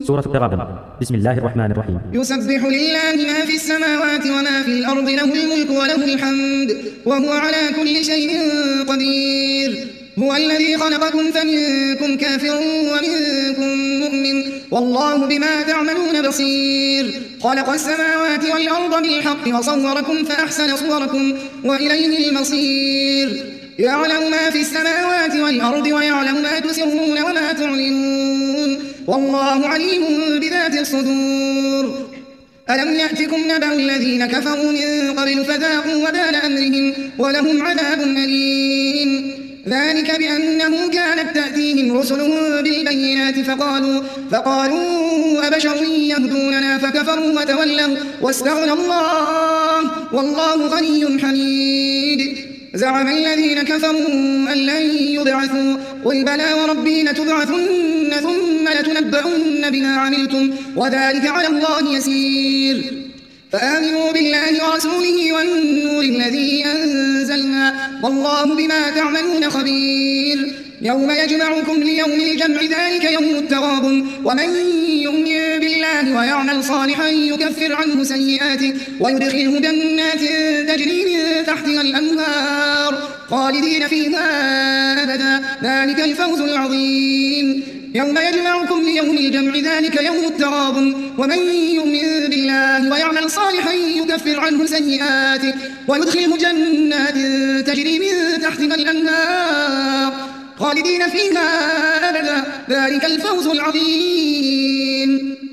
سورة التغابن. بسم الله الرحمن الرحيم. يسبح لله ما في السماوات وما في الأرض، له الملك وله الحمد وهو على كل شيء قدير. هو الذي خلقكم فمنكم كافر ومنكم مؤمن، والله بما تعملون بصير. خلق السماوات والأرض بالحق وصوركم فأحسن صوركم وإليه المصير. يعلم ما في السماوات والأرض ويعلم ما تسرون وما تعلنون، والله عليم بذات الصدور. ألم يأتكم نبأ الذين كفروا من قبل فذاقوا وبال أمرهم ولهم عذاب أليم. ذلك بأنه كانت تأتيهم رسلهم بالبينات فقالوا أبشر يهدوننا فكفروا وتولوا واستغنى الله والله غني حميد. زعم الذين كفروا أن لن يبعثوا، قل بلى وربي لتبعثن ثم لتنبؤن بما عملتم وذلك على الله يسير. فآمنوا بالله ورسوله والنور الذي أنزلنا والله بما تعملون خبير. يوم يجمعكم ليوم الجمع ذلك يوم التغابن، ومن يؤمن بالله ويعمل صالحا يكفر عنه سيئاته ويدخله جنات تجري من تحتها الأنهار خالدين فيها أبدا، ذلك الفوز العظيم. يوم يجمعكم ليوم الجمع ذلك يوم التغابن، ومن يؤمن بالله ويعمل صالحا يكفر عنه سيئاته ويدخله جنات تجري من تحتها الأنهار خالدين فيها أبدا، ذلك الفوز العظيم.